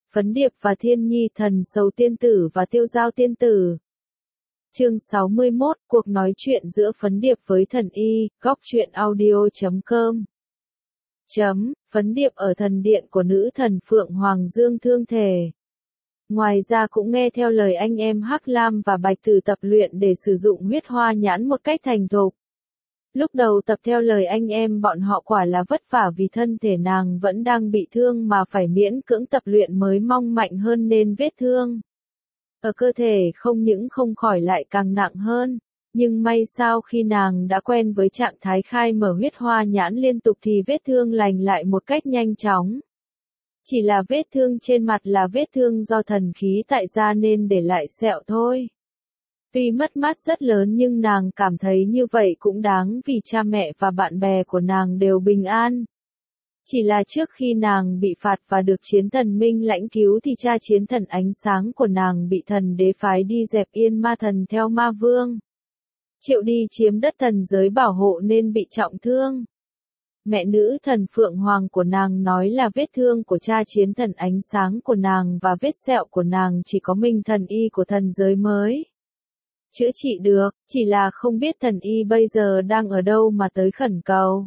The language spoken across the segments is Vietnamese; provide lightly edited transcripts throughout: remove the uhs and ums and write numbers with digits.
Phấn Điệp và Thiên Nhi Thần Sầu Tiên Tử và Tiêu Giao Tiên Tử. Chương 61, cuộc nói chuyện giữa Phấn Điệp với Thần Y, góc truyện audio.com. Phấn Điệp ở thần điện của nữ thần Phượng Hoàng Dương thương thể. Ngoài ra cũng nghe theo lời anh em Hắc Lam và Bạch Tử tập luyện để sử dụng huyết hoa nhãn một cách thành thục. Lúc đầu tập theo lời anh em bọn họ quả là vất vả vì thân thể nàng vẫn đang bị thương mà phải miễn cưỡng tập luyện mới mong mạnh hơn nên vết thương ở cơ thể không những không khỏi lại càng nặng hơn. Nhưng may sao khi nàng đã quen với trạng thái khai mở huyết hoa nhãn liên tục thì vết thương lành lại một cách nhanh chóng. Chỉ là vết thương trên mặt là vết thương do thần khí tại da nên để lại sẹo thôi. Tuy mất mát rất lớn nhưng nàng cảm thấy như vậy cũng đáng vì cha mẹ và bạn bè của nàng đều bình an. Chỉ là trước khi nàng bị phạt và được chiến thần Minh Lãnh cứu thì cha chiến thần ánh sáng của nàng bị thần đế phái đi dẹp yên ma thần theo ma vương. Triệu đi chiếm đất thần giới bảo hộ nên bị trọng thương. Mẹ nữ thần Phượng Hoàng của nàng nói là vết thương của cha chiến thần ánh sáng của nàng và vết sẹo của nàng chỉ có Minh thần y của thần giới mới chữa trị được, chỉ là không biết thần y bây giờ đang ở đâu mà tới khẩn cầu.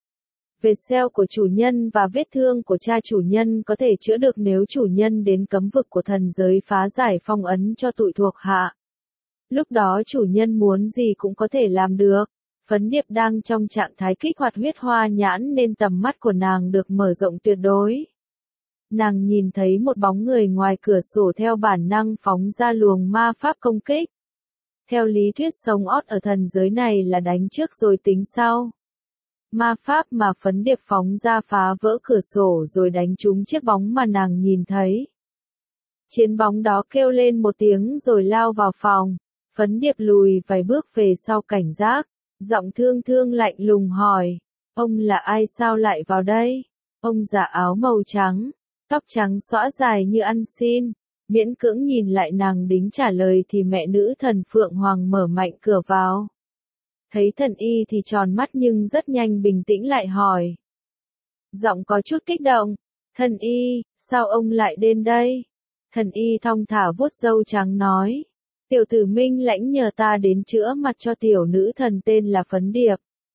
Vết sẹo của chủ nhân và vết thương của cha chủ nhân có thể chữa được nếu chủ nhân đến cấm vực của thần giới phá giải phong ấn cho tụi thuộc hạ. Lúc đó chủ nhân muốn gì cũng có thể làm được. Phấn Điệp đang trong trạng thái kích hoạt huyết hoa nhãn nên tầm mắt của nàng được mở rộng tuyệt đối. Nàng nhìn thấy một bóng người ngoài cửa sổ theo bản năng phóng ra luồng ma pháp công kích. Theo lý thuyết sống ót ở thần giới này là đánh trước rồi tính sau. Ma pháp mà Phấn Điệp phóng ra phá vỡ cửa sổ rồi đánh trúng chiếc bóng mà nàng nhìn thấy. Chiến bóng đó kêu lên một tiếng rồi lao vào phòng. Phấn Điệp lùi vài bước về sau cảnh giác. Giọng thương thương lạnh lùng hỏi. Ông là ai sao lại vào đây? Ông già áo màu trắng, tóc trắng xõa dài như ăn xin. Miễn cưỡng nhìn lại nàng đính trả lời thì mẹ nữ thần Phượng Hoàng mở mạnh cửa vào. Thấy thần y thì tròn mắt nhưng rất nhanh bình tĩnh lại hỏi. Giọng có chút kích động. Thần y, sao ông lại đến đây? Thần y thong thả vuốt râu trắng nói. Tiểu tử Minh Lãnh nhờ ta đến chữa mặt cho tiểu nữ thần tên là Phấn Điệp.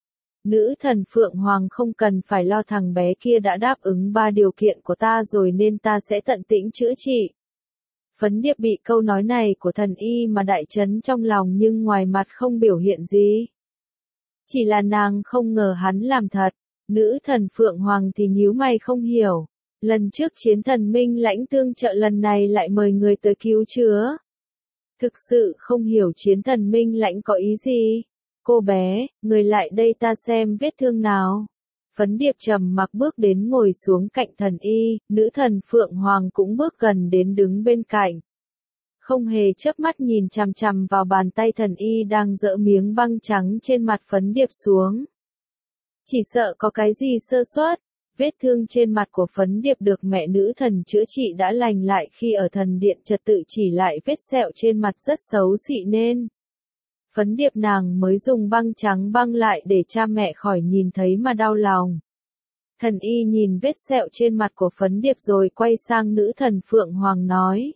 Nữ thần Phượng Hoàng không cần phải lo thằng bé kia đã đáp ứng 3 điều kiện của ta rồi nên ta sẽ tận tĩnh chữa trị. Phấn Điệp bị câu nói này của thần y mà đại chấn trong lòng nhưng ngoài mặt không biểu hiện gì. Chỉ là nàng không ngờ hắn làm thật. Nữ thần Phượng Hoàng thì nhíu mày không hiểu. Lần trước chiến thần Minh Lãnh tương trợ lần này lại mời người tới cứu chữa. Thực sự không hiểu chiến thần Minh Lãnh có ý gì. Cô bé, người lại đây ta xem vết thương nào. Phấn Điệp trầm mặc bước đến ngồi xuống cạnh thần y, nữ thần Phượng Hoàng cũng bước gần đến đứng bên cạnh. Không hề chớp mắt nhìn chằm chằm vào bàn tay thần y đang dỡ miếng băng trắng trên mặt Phấn Điệp xuống. Chỉ sợ có cái gì sơ suất. Vết thương trên mặt của Phấn Điệp được mẹ nữ thần chữa trị đã lành lại khi ở thần điện trật tự chỉ lại vết sẹo trên mặt rất xấu xị nên. Phấn Điệp nàng mới dùng băng trắng băng lại để cha mẹ khỏi nhìn thấy mà đau lòng. Thần y nhìn vết sẹo trên mặt của Phấn Điệp rồi quay sang nữ thần Phượng Hoàng nói.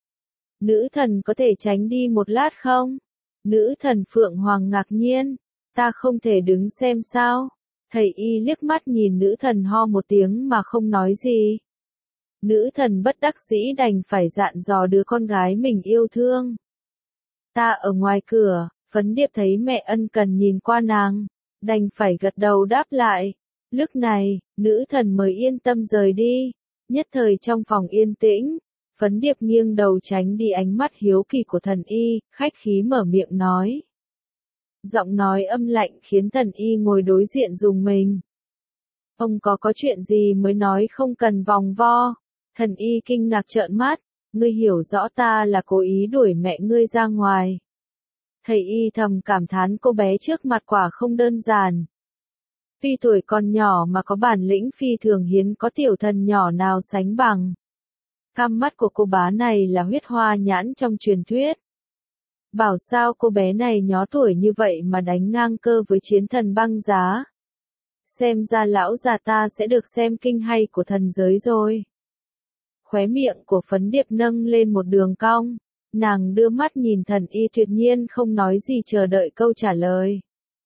Nữ thần có thể tránh đi một lát không? Nữ thần Phượng Hoàng ngạc nhiên. Ta không thể đứng xem sao? Thầy y liếc mắt nhìn nữ thần ho một tiếng mà không nói gì. Nữ thần bất đắc dĩ đành phải dặn dò đứa con gái mình yêu thương. Ta ở ngoài cửa, Phấn Điệp thấy mẹ ân cần nhìn qua nàng, đành phải gật đầu đáp lại. Lúc này, nữ thần mới yên tâm rời đi. Nhất thời trong phòng yên tĩnh, Phấn Điệp nghiêng đầu tránh đi ánh mắt hiếu kỳ của thần y, khách khí mở miệng nói. Giọng nói âm lạnh khiến thần y ngồi đối diện rùng mình. Ông có chuyện gì mới nói không cần vòng vo. Thần y kinh ngạc trợn mắt. Ngươi hiểu rõ ta là cố ý đuổi mẹ ngươi ra ngoài. Thầy y thầm cảm thán cô bé trước mặt quả không đơn giản. Tuy tuổi còn nhỏ mà có bản lĩnh phi thường hiếm có tiểu thần nhỏ nào sánh bằng. Căm mắt của cô bá này là huyết hoa nhãn trong truyền thuyết. Bảo sao cô bé này nhó tuổi như vậy mà đánh ngang cơ với chiến thần băng giá. Xem ra lão già ta sẽ được xem kinh hay của thần giới rồi. Khóe miệng của Phấn Điệp nâng lên một đường cong. Nàng đưa mắt nhìn Thần Y tuyệt nhiên không nói gì chờ đợi câu trả lời.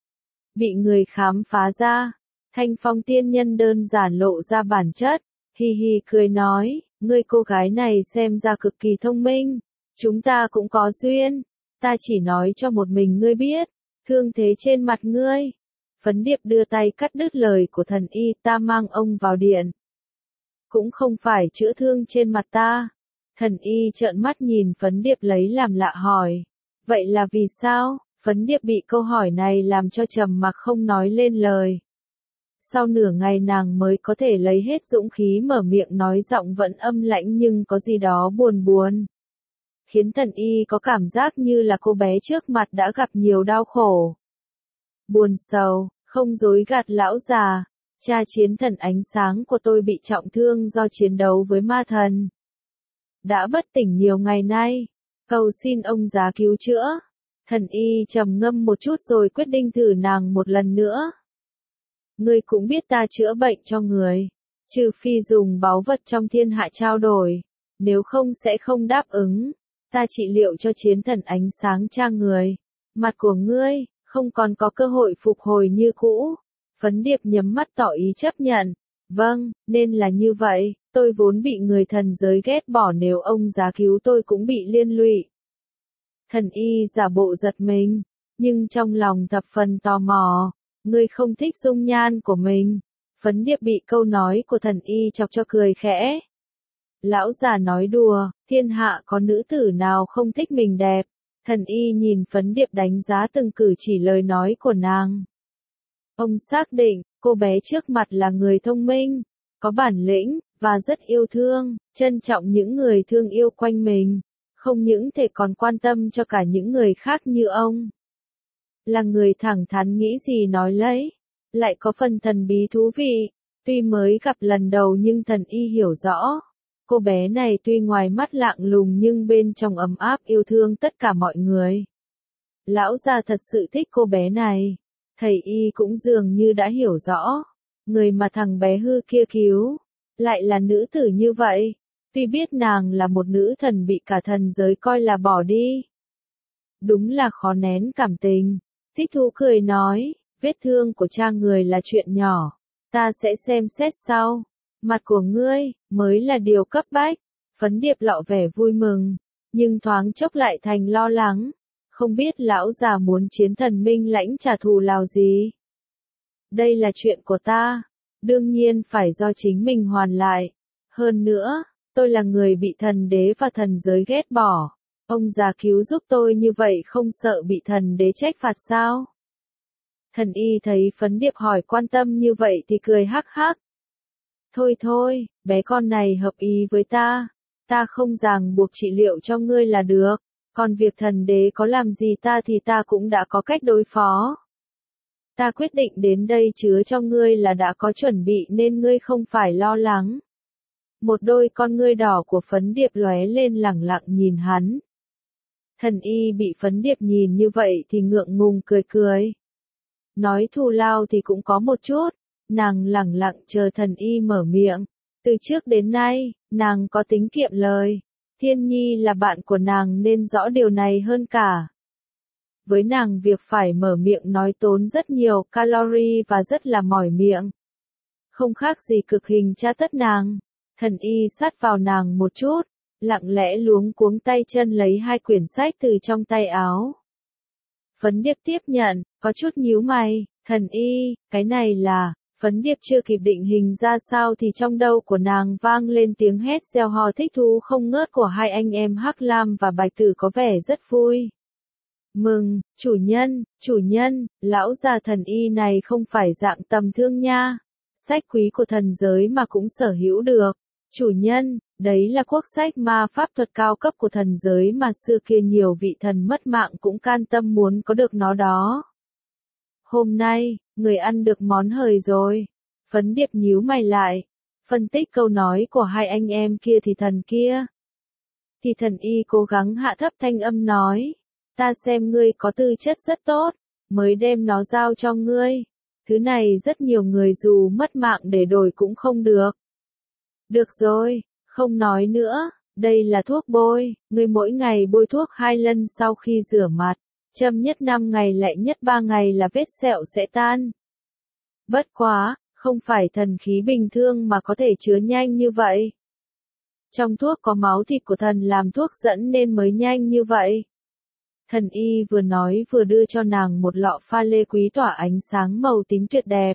Bị người khám phá ra, Thanh Phong tiên nhân đơn giản lộ ra bản chất, hi hi cười nói, ngươi cô gái này xem ra cực kỳ thông minh, chúng ta cũng có duyên, ta chỉ nói cho một mình ngươi biết, thương thế trên mặt ngươi. Phấn Điệp đưa tay cắt đứt lời của Thần Y, ta mang ông vào điện. Cũng không phải chữa thương trên mặt ta. Thần Y trợn mắt nhìn Phấn Điệp lấy làm lạ hỏi. Vậy là vì sao? Phấn Điệp bị câu hỏi này làm cho trầm mặc không nói lên lời. Sau nửa ngày nàng mới có thể lấy hết dũng khí mở miệng nói, giọng vẫn âm lãnh nhưng có gì đó buồn buồn. Khiến Thần Y có cảm giác như là cô bé trước mặt đã gặp nhiều đau khổ. Buồn sầu, không dối gạt lão già. Cha chiến thần ánh sáng của tôi bị trọng thương do chiến đấu với ma thần. Đã bất tỉnh nhiều ngày nay. Cầu xin ông già cứu chữa. Thần Y trầm ngâm một chút rồi quyết định thử nàng một lần nữa. Ngươi cũng biết ta chữa bệnh cho người. Trừ phi dùng báu vật trong thiên hạ trao đổi. Nếu không sẽ không đáp ứng. Ta trị liệu cho chiến thần ánh sáng cha người. Mặt của ngươi, không còn có cơ hội phục hồi như cũ. Phấn Điệp nhắm mắt tỏ ý chấp nhận. Vâng, nên là như vậy, tôi vốn bị người thần giới ghét bỏ, nếu ông già cứu tôi cũng bị liên lụy. Thần Y giả bộ giật mình, nhưng trong lòng thập phần tò mò. Ngươi không thích dung nhan của mình. Phấn Điệp bị câu nói của Thần Y chọc cho cười khẽ. Lão già nói đùa, thiên hạ có nữ tử nào không thích mình đẹp. Thần Y nhìn Phấn Điệp đánh giá từng cử chỉ lời nói của nàng. Ông xác định, cô bé trước mặt là người thông minh, có bản lĩnh, và rất yêu thương, trân trọng những người thương yêu quanh mình. Không những thể còn quan tâm cho cả những người khác như ông. Là người thẳng thắn nghĩ gì nói lấy, lại có phần thần bí thú vị. Tuy mới gặp lần đầu nhưng Thần Y hiểu rõ. Cô bé này tuy ngoài mắt lạnh lùng nhưng bên trong ấm áp yêu thương tất cả mọi người. Lão già thật sự thích cô bé này. Thầy Y cũng dường như đã hiểu rõ. Người mà thằng bé hư kia cứu, lại là nữ tử như vậy. Tuy biết nàng là một nữ thần bị cả thần giới coi là bỏ đi. Đúng là khó nén cảm tình. Thích thú cười nói, vết thương của cha người là chuyện nhỏ. Ta sẽ xem xét sau. Mặt của ngươi, mới là điều cấp bách. Phấn Điệp lộ vẻ vui mừng, nhưng thoáng chốc lại thành lo lắng. Không biết lão già muốn chiến thần Minh Lãnh trả thù lao gì. Đây là chuyện của ta. Đương nhiên phải do chính mình hoàn lại. Hơn nữa, tôi là người bị thần đế và thần giới ghét bỏ. Ông già cứu giúp tôi như vậy không sợ bị thần đế trách phạt sao? Thần Y thấy Phấn Điệp hỏi quan tâm như vậy thì cười hắc hắc. Thôi thôi, bé con này hợp ý với ta. Ta không ràng buộc trị liệu cho ngươi là được. Còn việc thần đế có làm gì ta thì ta cũng đã có cách đối phó. Ta quyết định đến đây chứa cho ngươi là đã có chuẩn bị nên ngươi không phải lo lắng. Một đôi con ngươi đỏ của Phấn Điệp lóe lên lẳng lặng nhìn hắn. Thần Y bị Phấn Điệp nhìn như vậy thì ngượng ngùng cười cười. Nói thù lao thì cũng có một chút. Nàng lẳng lặng chờ Thần Y mở miệng. Từ trước đến nay, nàng có tính kiệm lời. Thiên Nhi là bạn của nàng nên rõ điều này hơn cả. Với nàng việc phải mở miệng nói tốn rất nhiều calorie và rất là mỏi miệng. Không khác gì cực hình tra tấn nàng. Thần Y sát vào nàng một chút, lặng lẽ luống cuống tay chân lấy hai quyển sách từ trong tay áo. Phấn Điệp tiếp nhận, có chút nhíu mày, Thần Y, cái này là... Phấn Điệp chưa kịp định hình ra sao thì trong đầu của nàng vang lên tiếng hét reo hò thích thú không ngớt của hai anh em Hắc Lam và Bạch Tử có vẻ rất vui. Mừng, chủ nhân, lão già Thần Y này không phải dạng tầm thương nha. Sách quý của thần giới mà cũng sở hữu được. Chủ nhân, đấy là quốc sách ma pháp thuật cao cấp của thần giới mà xưa kia nhiều vị thần mất mạng cũng can tâm muốn có được nó đó. Hôm nay, người ăn được món hời rồi. Phấn Điệp nhíu mày lại. Phân tích câu nói của hai anh em kia thì thần kia. Thì Thần Y cố gắng hạ thấp thanh âm nói. Ta xem ngươi có tư chất rất tốt, mới đem nó giao cho ngươi. Thứ này rất nhiều người dù mất mạng để đổi cũng không được. Được rồi, Không nói nữa, đây là thuốc bôi, ngươi mỗi ngày bôi thuốc 2 lần sau khi rửa mặt, chậm nhất 5 ngày lại nhất 3 ngày là vết sẹo sẽ tan. Bất quá, không phải thần khí bình thường mà có thể chứa nhanh như vậy. Trong thuốc có máu thịt của thần làm thuốc dẫn nên mới nhanh như vậy. Thần y vừa nói vừa đưa cho nàng một lọ pha lê quý tỏa ánh sáng màu tím tuyệt đẹp.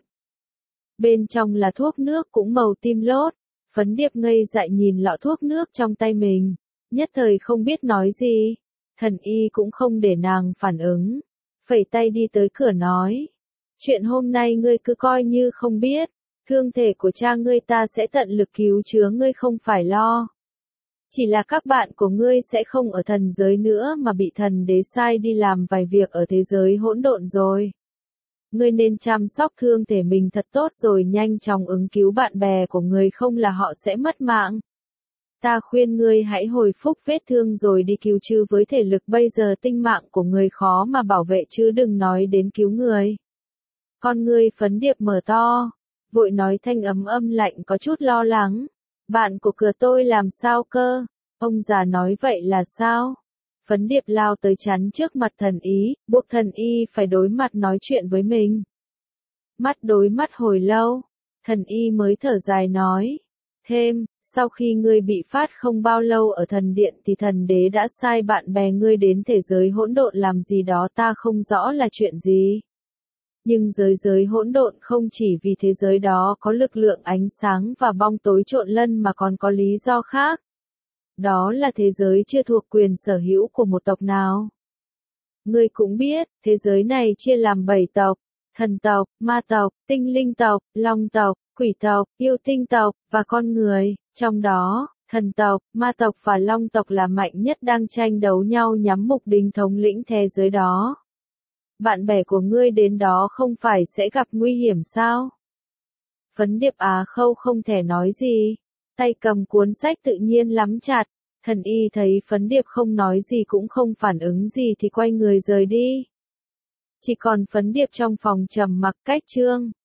Bên trong là thuốc nước cũng màu tím lốt. Phấn Điệp ngây dại nhìn lọ thuốc nước trong tay mình, nhất thời không biết nói gì. Thần y cũng không để nàng phản ứng, phẩy tay đi tới cửa nói. Chuyện hôm nay ngươi cứ coi như không biết, thương thể của cha ngươi ta sẽ tận lực cứu chữa, ngươi không phải lo. Chỉ là các bạn của ngươi sẽ không ở thần giới nữa mà bị thần đế sai đi làm vài việc ở thế giới hỗn độn rồi. Ngươi nên chăm sóc thương thể mình thật tốt rồi nhanh chóng ứng cứu bạn bè của ngươi, không là họ sẽ mất mạng. Ta khuyên ngươi hãy hồi phục vết thương rồi đi cứu chứ, với thể lực bây giờ tinh mạng của ngươi khó mà bảo vệ chứ đừng nói đến cứu người. Con ngươi Phấn Điệp mở to, vội nói thanh âm lạnh có chút lo lắng. Bạn của cửa tôi làm sao cơ? Ông già nói vậy là sao? Phấn Điệp lao tới chắn trước mặt thần ý, buộc thần y phải đối mặt nói chuyện với mình. Mắt đối mắt hồi lâu, thần y mới thở dài nói. Thêm, sau khi ngươi bị phát không bao lâu ở thần điện thì thần đế đã sai bạn bè ngươi đến thế giới hỗn độn làm gì đó, ta không rõ là chuyện gì. Nhưng giới hỗn độn không chỉ vì thế giới đó có lực lượng ánh sáng và bóng tối trộn lẫn mà còn có lý do khác. Đó là thế giới chưa thuộc quyền sở hữu của một tộc nào. Ngươi cũng biết, thế giới này chia làm 7 tộc, thần tộc, ma tộc, tinh linh tộc, long tộc, quỷ tộc, yêu tinh tộc, và con người. Trong đó, thần tộc, ma tộc và long tộc là mạnh nhất đang tranh đấu nhau nhắm mục đích thống lĩnh thế giới đó. Bạn bè của ngươi đến đó không phải sẽ gặp nguy hiểm sao? Phấn Điệp Á Khâu không thể nói gì, tay cầm cuốn sách tự nhiên nắm chặt. Thần y thấy Phấn Điệp không nói gì cũng không phản ứng gì thì quay người rời đi. Chỉ còn Phấn Điệp trong phòng trầm mặc cách chương.